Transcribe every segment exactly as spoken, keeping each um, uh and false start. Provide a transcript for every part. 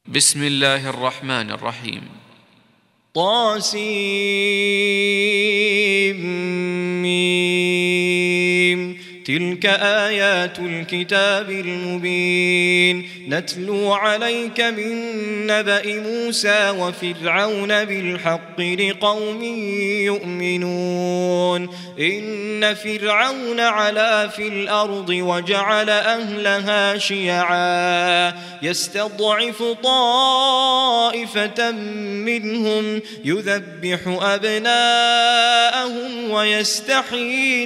بسم الله الرحمن الرحيم. طاسيم تلك آيات الكتاب المبين نتلو عليك من نبأ موسى وفرعون بالحق لقوم يؤمنون إن فرعون علا في الأرض وجعل أهلها شيعا يستضعف طائفة منهم يذبح أبناءهم ويستحيي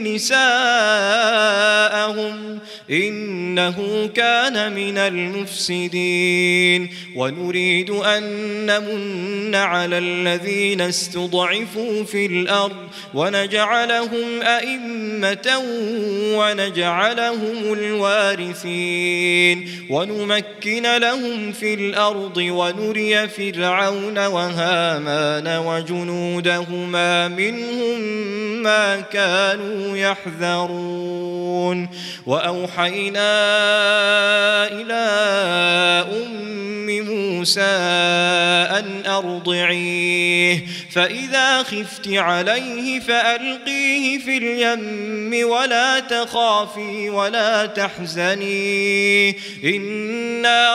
نساءهم إنه كان من المفسدين ونريد أن نمن على الذين استضعفوا في الأرض ونجعلهم أئمة ونجعلهم الوارثين ونمكن لهم في الأرض ونري فرعون وهامان وجنودهما منهم ما كانوا يحذرون وأوحينا إلى أم موسى أن أرضعيه فإذا خفت عليه فألقيه في اليم ولا تخافي ولا تحزني إنا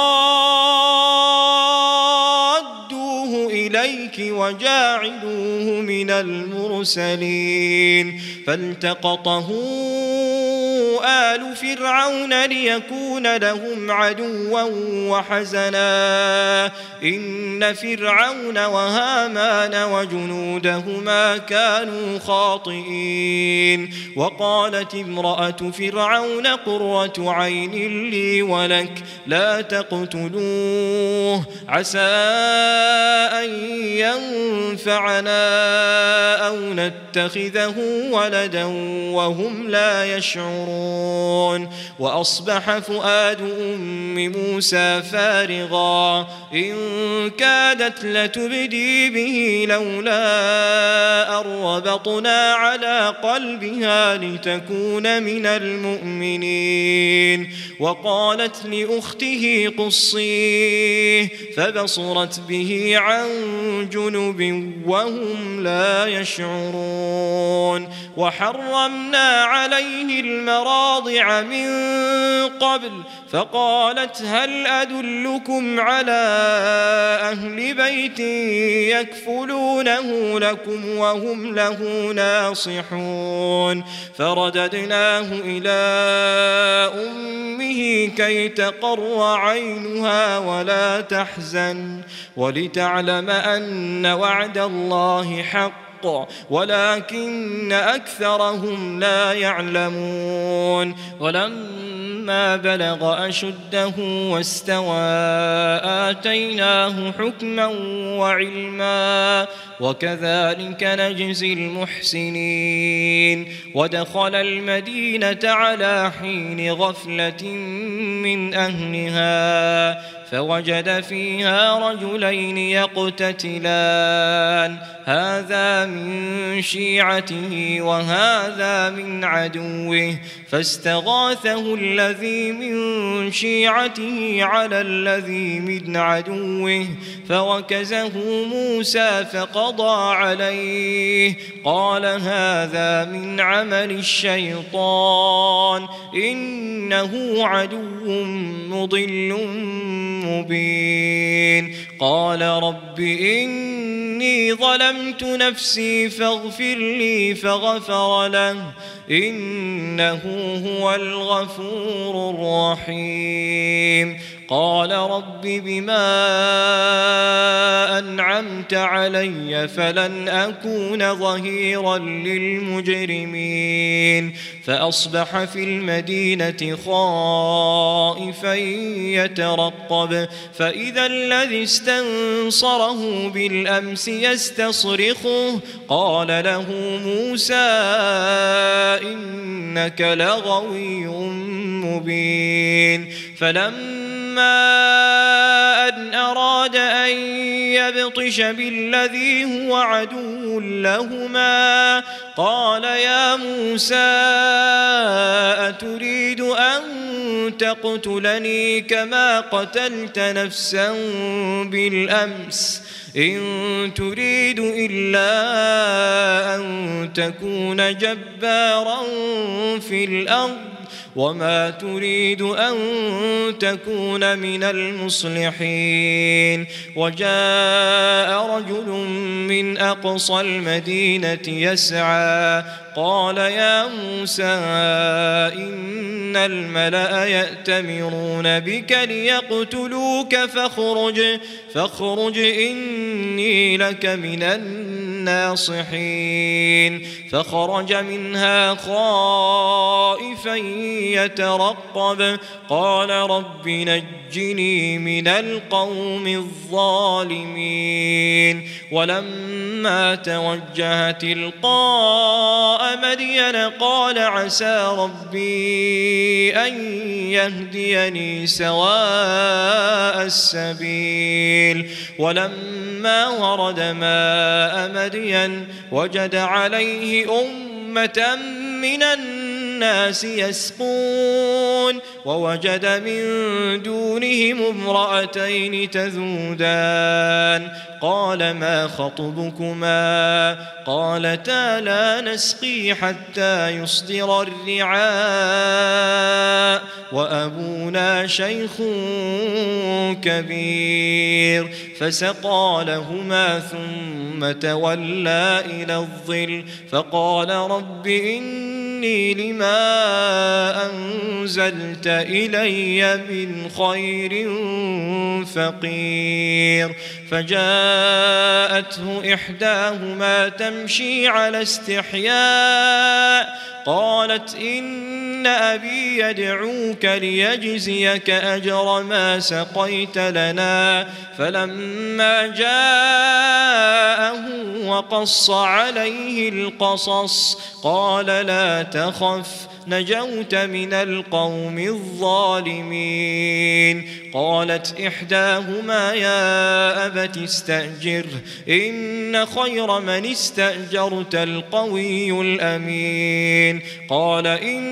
رادوه إليك وجاعلوه من المرسلين فالتقطه آل فرعون ليكون لهم عدوا وحزنا إن فرعون وهامان وجنودهما كانوا خاطئين وقالت امرأة فرعون قرة عين لي ولك لا تقتلوه عسى أن ينفعنا أو نتخذه ولدا وهم لا يشعرون وأصبح فؤاد أم موسى فارغا إن كادت لتبدي به لولا أن ربطنا على قلبها لتكون من المؤمنين وقالت لأخته قصيه فبصرت به عن جنب وهم لا يشعرون وحرمنا عليه المراضع من قبل فقالت هل أدلكم على أهل بيت يكفلونه لكم وهم له ناصحون فرددناه إلى أمه كي تقر عينها ولا تحزن ولتعلم أن وعد الله حق ولكن أكثرهم لا يعلمون ولما بلغ أشده واستوى آتيناه حكما وعلما وكذلك نجزي المحسنين ودخل المدينة على حين غفلة من أهلها فوجد فيها رجلين يقتتلان هذا من شيعته وهذا من عدوه فاستغاثه الذي من شيعته على الذي من عدوه فوكزه موسى فقضى عليه قال هذا من عمل الشيطان إنه عدو مضل مبين قال رب إني ظلمت نفسي فاغفر لي فغفر له إنه هو الغفور الرحيم قال رب بما أنعمت علي فلن أكون ظهيرا للمجرمين فأصبح في المدينة خائفا يترقب فإذا الذي استنصره بالأمس يستصرخه قال له موسى إنك لغوي مبين فلما أن أراد أن يبطش بالذي هو عدو لهما قال يا موسى أتريد أن تقتلني كما قتلت نفسا بالأمس إن تريد إلا أن تكون جبارا في الأرض وما تريد أن تكون من المصلحين. وجاء رجل من أقصى المدينة يسعى قال يا موسى إن الملأ يأتمرون بك ليقتلوك فاخرج فاخرج إني لك من الناصحين. فخرج منها خائفا يترقب قال رب نجني من القوم الظالمين. ولما توجه تلقاء مدين قال عسى ربي أن يهديني سواء السبيل. ولما ورد ماء مدين وجد عليه أمة من الناس يسقون ووجد من دونهم امرأتين تذودان قال ما خطبكما قالتا لا نسقي حتى يصدر الرعاء وأبونا شيخ كبير. فسقى لهما ثم تولى إلى الظل فقال رب إني لما أنزلت إلي من خير فقير. فجاءته إحداهما تمشي على استحياء قالت إن أبي يدعوك ليجزيك أجر ما سقيت لنا. فلما جاءه وقص عليه القصص قال لا تخف نجوت من القوم الظالمين. قالت إحداهما يا أبت استأجره إن خير من استأجرت القوي الأمين. قال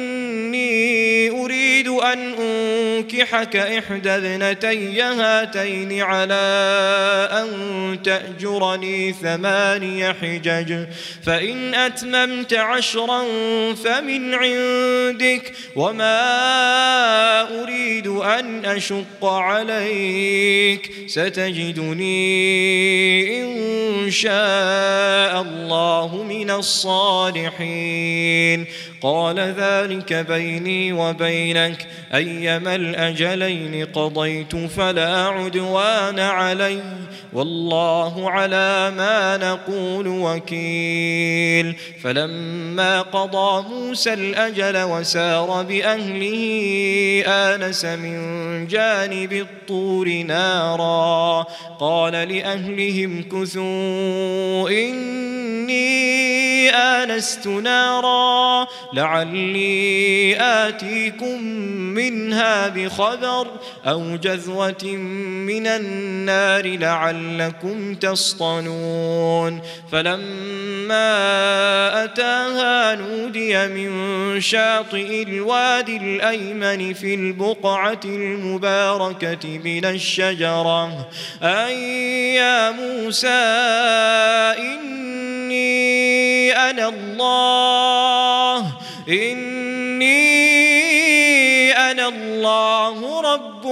إني أريد أن أنكحك إحدى ابنتي هاتين على أن تأجرني ثماني حجج فإن أتممت عشرا فمن عندك وما أريد أن أشق عليك ستجدني إن شاء الله من الصالحين. قال ذلك بيني وبينك أيما الأجلين قضيت فلا عدوان علي والله على ما نقول وكيل. فلما قضى موسى الأجل وسار بأهله آنس من جانب الطور نارا قال لأهلهم كثوا إني آنست نارا لعلي آتيكم منها بخبر أو جذوة من النار لعلكم تصطلون. فلما أتاها نودي من شاطئ الوادي الأيمن في البقعة المباركة من الشجرة أي يا موسى إني أنا الله إني أنا الله رب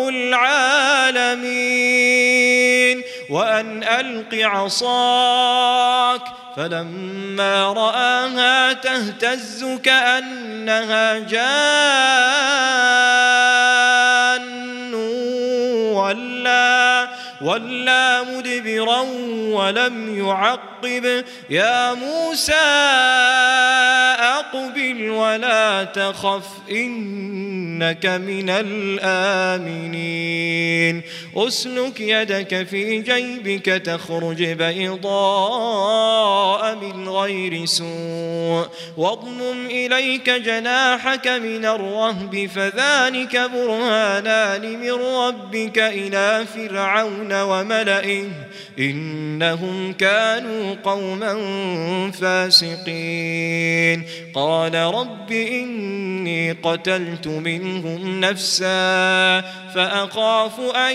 العالمين وأن ألق عصاك. فلما رآها تهتز كأنها جان ولا ولا مدبرا ولم يعقب يا موسى أقبل ولا تخف إنك من الآمنين. أسلك يدك في جيبك تخرج بيضاء من غير سوء واضمم إليك جناحك من الرهب فذلك برهانان من ربك إلى إلى فرعون وملئه إنهم كانوا قوما فاسقين قال رب إني قتلت منهم نفسا فأخاف أن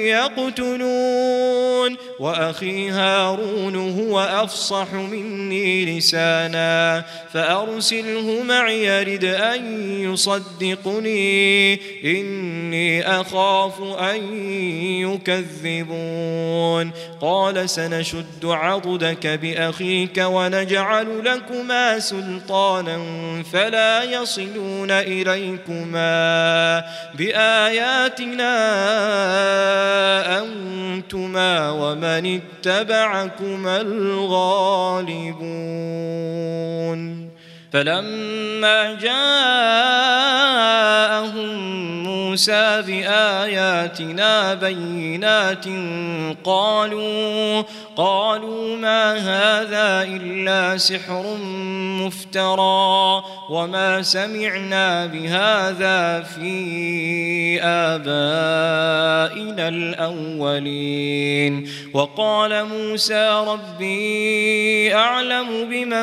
يقتلون وأخي هارون هو أفصح مني لسانا فأرسله معي يرد أن يصدقني إني أخاف أن يكذبون قال سنشد عضدك بأخيك ونجعل لكما سلطانا فلا يصلون إليكما بآياتنا أنتما ومن اتبعكما الغالبون فلما جاءهم موسى بآياتنا بينات قالوا قالوا ما هذا إلا سحر مفترى وما سمعنا بهذا في آبائنا الأولين وقال موسى ربي أعلم بمن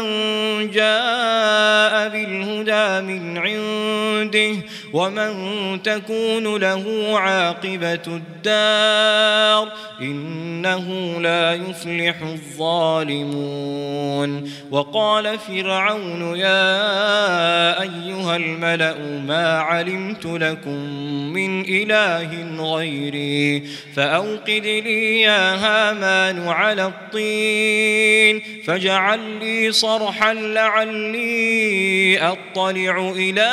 جاء بالهدى من عنده ومن تكون له عاقبة الدار إنه لا يفلح الظالمون وقال فرعون يا أيها الملأ ما علمت لكم من إله غيري فأوقد لي يا هامان على الطين فاجعل لي صرحا لعلي أطلع إلى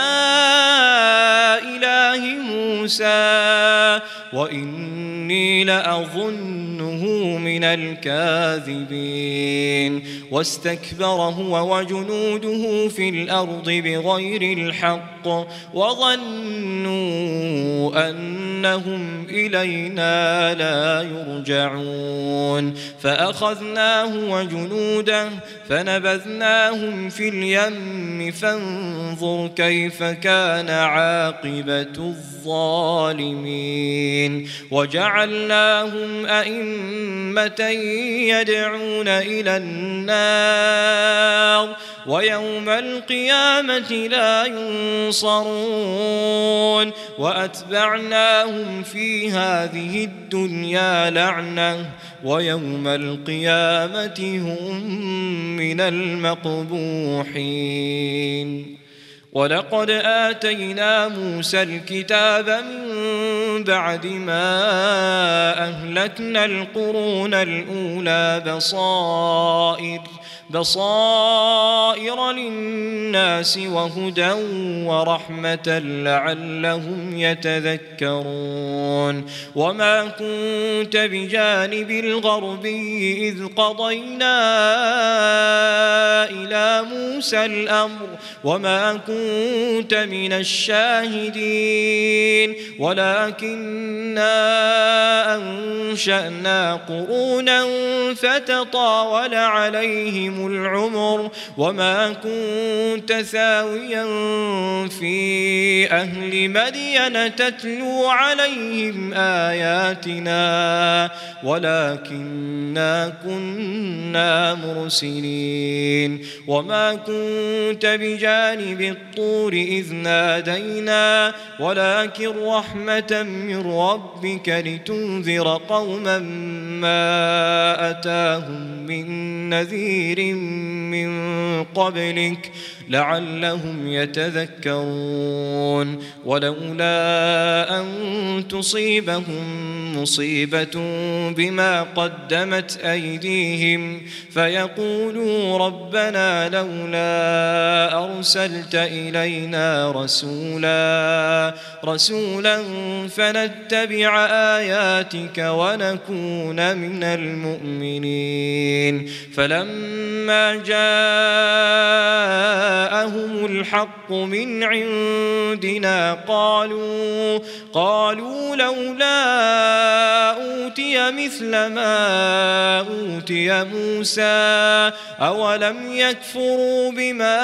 إله موسى وإني لأظنه من الكاذبين واستكبر هو وجنوده في الأرض بغير الحق وظنوا أنهم إلينا لا يرجعون فأخذناه وجنوده فنبذناهم في اليم فانظر كيف كان عاقبة الظالمين وجعلناهم أئمة يدعون إلى النار ويوم القيامة لا ينصرون وأتبعناهم في هذه الدنيا لعنة ويوم القيامة هم من المقبوحين ولقد آتينا موسى الكتاب من بعد ما أهلكنا القرون الأولى بصائر بصائر للناس وهدى ورحمة لعلهم يتذكرون وما كنت بجانب الغربي إذ قضينا إلى موسى الأمر وما كنت من الشاهدين ولكننا أنشأنا قرونا فتطاول عليهم العمر وما كنت ثاويا في أهل مدين تتلو عليهم آياتنا ولكننا كنا مرسلين وما كنت بجانب الطور إذ نادينا ولكن رحمة من ربك لتنذر قوما ما أتاهم من نذير من قبلك لعلهم يتذكرون ولولا أن تصيبهم مصيبة بما قدمت أيديهم فيقولوا ربنا لولا أرسلت إلينا رسولا رسولا فنتبع آياتك ونكون من المؤمنين. فلما جاءهم الحق من عندنا قالوا قالوا لولا أوتي مثل ما أوتي موسى أولم يكفروا بما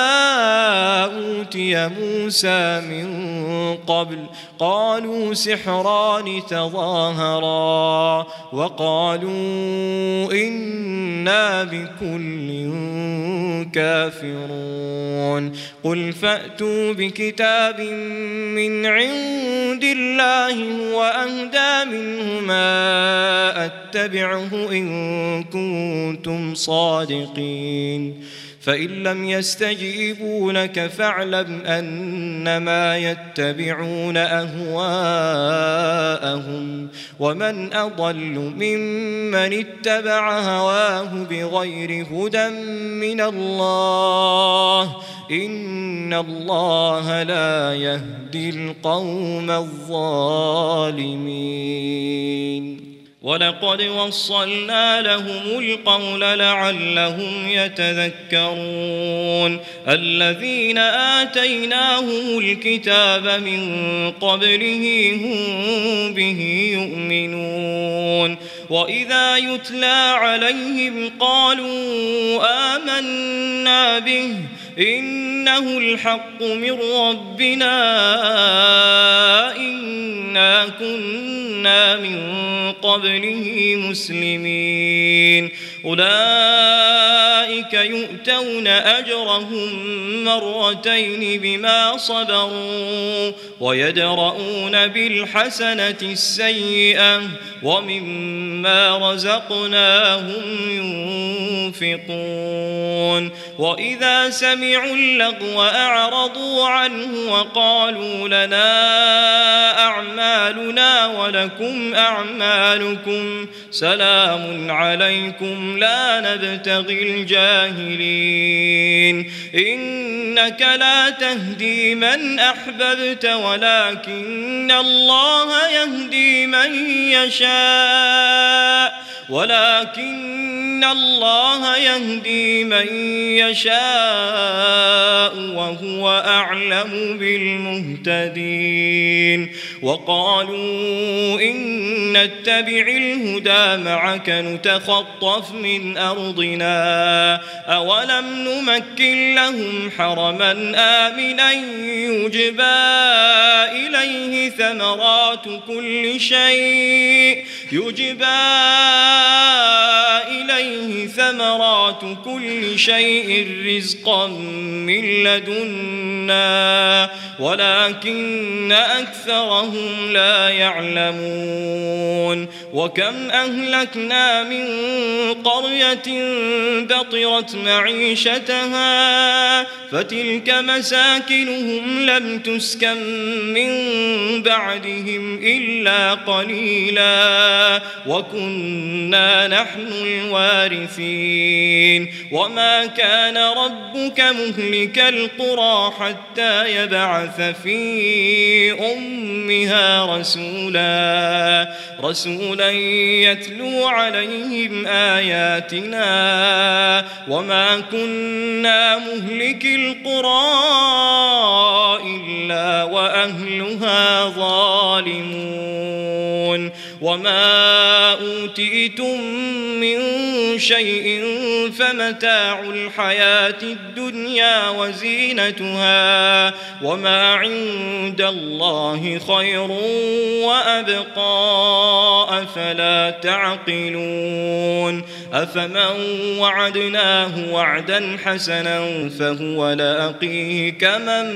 أوتي موسى من قبل قالوا سحران تظاهرا وقالوا إنا بكل كافرون. قل فأتوا بكتاب من عند الله وأهدى منهما أتبعه إن كنتم صادقين. فإن لم يستجيبوا لك فاعلم أنما يتبعون أهواءهم ومن أضل ممن اتبع هواه بغير هدى من الله إن الله لا يهدي القوم الظالمين. ولقد وصلنا لهم القول لعلهم يتذكرون. الذين آتيناهم الكتاب من قبله هم به يؤمنون وإذا يتلى عليهم قالوا آمنا به إنه الحق من ربنا إنا كنا من قبله مسلمين. أولئك يؤتون أجرهم مرتين بما صبروا ويدرؤون بالحسنة السيئة ومما رزقناهم ينفقون. وإذا سمعوا اللغو أعرضوا عنه وقالوا لنا أعمالنا ولكم أعمالكم سلام عليكم لا نبتغي الجاهلين. إنك لا تهدي من أحببت ولكن الله يهدي من يشاء ولكن الله يهدي من يشاء وهو أعلم بالمهتدين. وقالوا إن نتبع الهدى معك نتخطف من أرضنا أولم نمكن لهم حرما آمنا يجبى إليه ثمرات كل شيء يجبى إليه ثمرات كل شيء رزقا من لدنا ولكن أكثرهم لا يعلمون. وكم أهلكنا من قرية بطرت معيشتها فتلك مساكنهم لم تسكن من بعدهم إلا قليلا وكنا نحن الوارثين. وما كان ربك مهلك القرى حتى يبعث في أمها رسولا رسولا يتلو عليهم آياتنا وما كنا مهلك القرى إلا وأهلها ظالمون. وما أوتيتم من شيء فمتاع الحياة الدنيا وزينتها وما عند الله خير وأبقى أفلا تعقلون. أفمن وعدناه وعدا حسنا فهو لاقيه كمن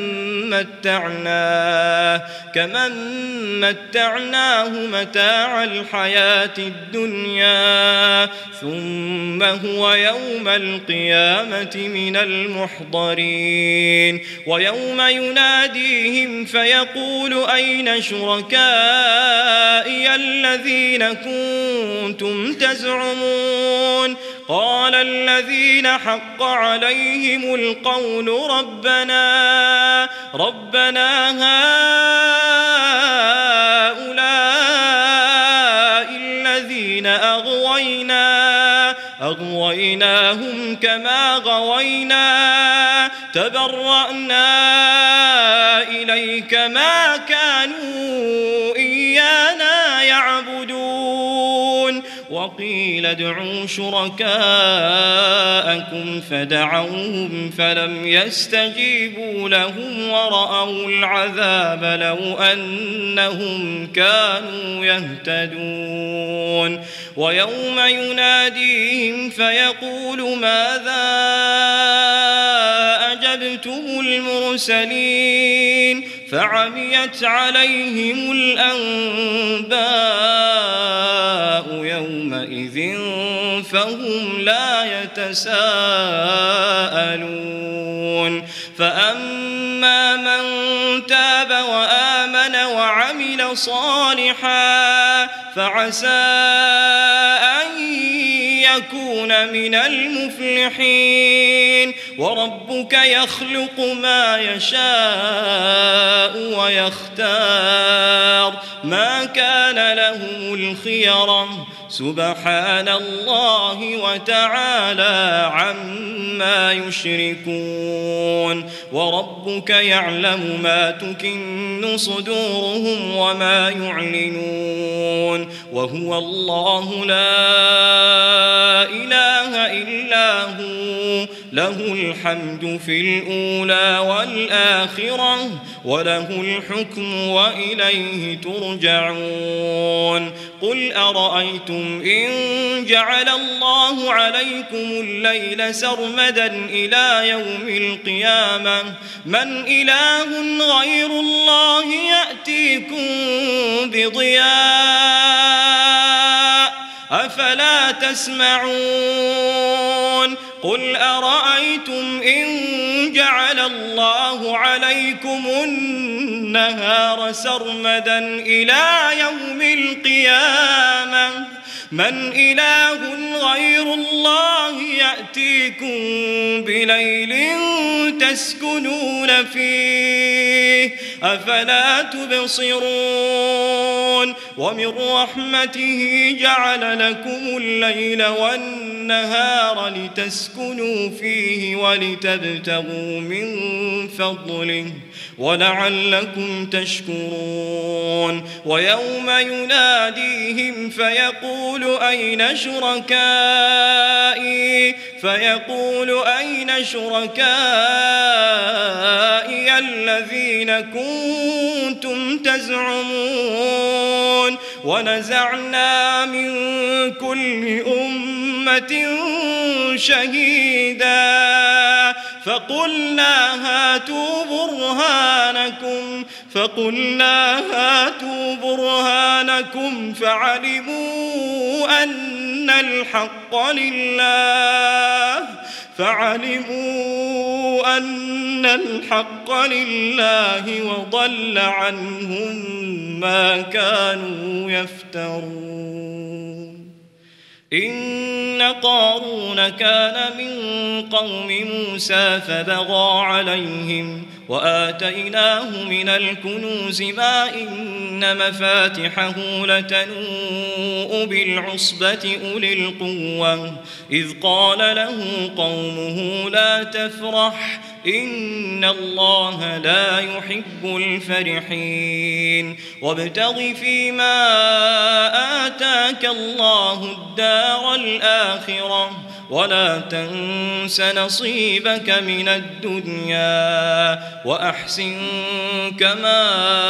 متعناه كمن متعناه متاع الحياة الدنيا ثم هو يوم القيامة من المحضرين. ويوم يناديهم فيقول أين شركائي الذين كنتم تزعمون قال الذين حق عليهم القول ربنا ربنا هؤلاء الذين أغوينا أغويناهم كما غوينا تبرأنا إليك ما كانوا إيانا يعبدون وقيل ادعوا شركاءكم فدعوهم فلم يستجيبوا لهم ورأوا العذاب لو أنهم كانوا يهتدون ويوم يناديهم فيقول ماذا أجبتم المرسلين فعميت عليهم الأنباء يومئذ فهم لا يتساءلون فأما من تاب وآمن وعمل صالحا فعسى أن يكون من المفلحين وربك يخلق ما يشاء ويختار ما كان لهم الخيرة سبحان الله وتعالى عما يشركون وربك يعلم ما تكن صدورهم وما يعلنون وهو الله لا إله إلا هو له الحمد في الأولى والآخرة وله الحكم وإليه ترجعون قل أرأيتم إن جعل الله عليكم الليل سرمدا إلى يوم القيامة من إله غير الله يأتيكم بضياء أفلا تسمعون قل أرأيتم إن جعل الله عليكم النهار سرمدا إلى يوم القيامة من إله غير الله يأتيكم بليل تسكنون فيه أفلا تبصرون ومن رحمته جعل لكم الليل والنهار لتسكنوا فيه ولتبتغوا من فضله ولعلكم تشكرون ويوم يناديهم فيقول أين شركائي فيقول أين شركائي الذين كنتم تزعمون ونزعنا من كل أمة شهيدا فقلنا هاتوا برهانكم فقلنا هاتوا برهانكم فعلموا أن الحق لله فعلموا أن الحق لله وضل عنهم ما كانوا يفترون إن قارون كان من قوم موسى فبغى عليهم وآتيناه من الكنوز ما إن مفاتحه لتنوء بالعصبة أولي القوة إذ قال له قومه لا تفرح إن الله لا يحب الفرحين وابتغ فيما آتاك الله الدار الآخرة ولا تنس نصيبك من الدنيا وأحسن كما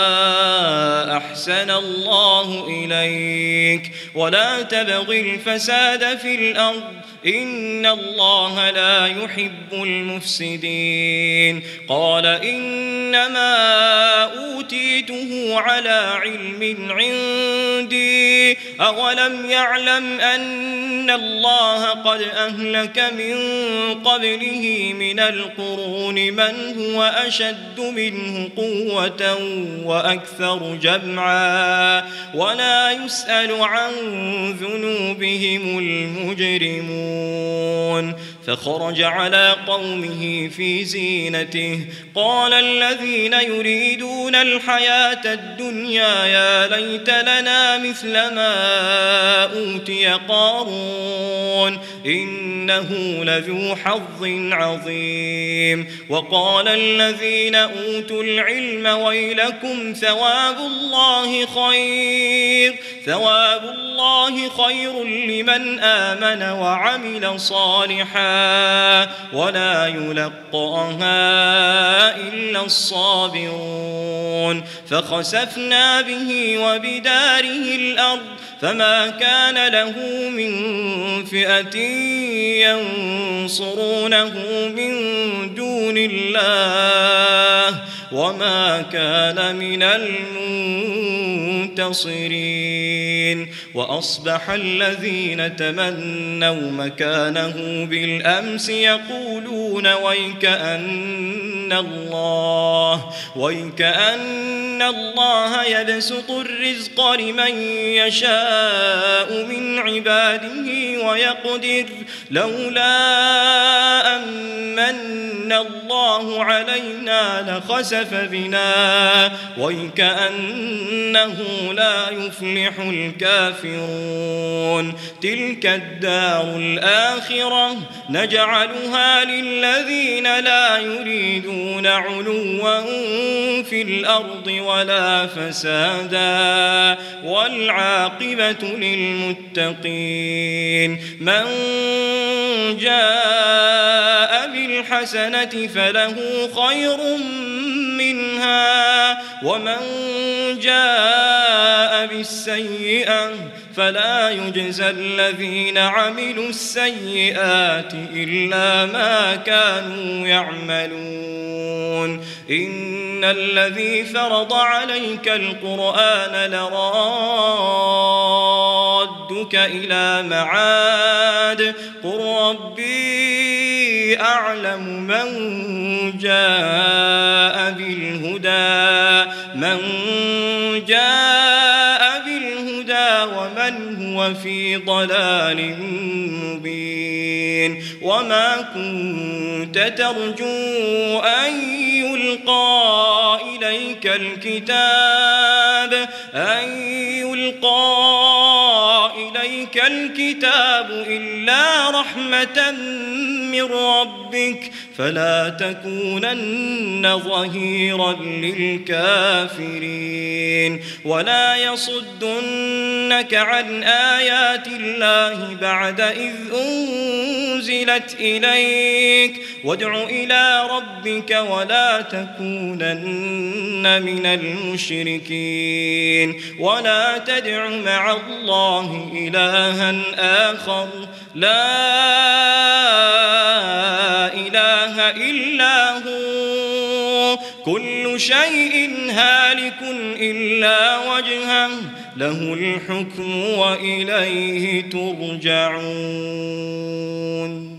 أحسن الله إليك ولا تبغ الفساد في الأرض إن الله لا يحب المفسدين قال إنما أوتيته على علم عندي أولم يعلم أن الله قد أهلك من قبله من القرون من هو أشد منه قوة وأكثر جمعا ولا يسأل عن ذنوبهم المجرمون فخرج على قومه في زينته قال الذين يريدون الحياة الدنيا يا ليت لنا مثل ما أوتي أوتي قارون إنه لذو حظ عظيم. وقال الذين أوتوا العلم ويلكم ثواب الله خير ثواب الله خير لمن آمن وعمل صالحا ولا يلقاها إلا الصابرون. فخسفنا به وبداره الأرض فما كان له من فئة ينصرونه من دون الله وما كان من المنتصرين. وأصبح الذين تمنوا مكانه بالأمس يقولون ويكأن الله ويكأن الله يبسط الرزق لمن يشاء من عباده ويقدر لولا أمن الله علينا لخسف بنا ويكأنه لا يفلح الكافرون. تلك الدار الآخرة نجعلها للذين لا يريدون علوا في الأرض ولا فسادا والعاقبة للمتقين. من جاء بالحسنة فله خير منها ومن جاء بالسيئة فلا يجزى الذين عملوا السيئات إلا ما كانوا يعملون. إن الذي فرض عليك القرآن لرادك إلى معاد قل ربي أعلم من جاء بالهدى من جاء بالهدى ومن هو في ضلال مبين. وما كنت ترجو أن يلقى إليك الكتاب أن يلقى إليك الكتاب إلا رحمة من ربك فلا تكونن ظهيرا للكافرين. ولا يصدنك عن آيات الله بعد إذ أنزلت إليك وادع إلى ربك ولا تكونن من المشركين. ولا تدع مع الله إلها آخر لا إله إلا هو كل شيء هالك إلا وجهه له الحكم وإليه ترجعون.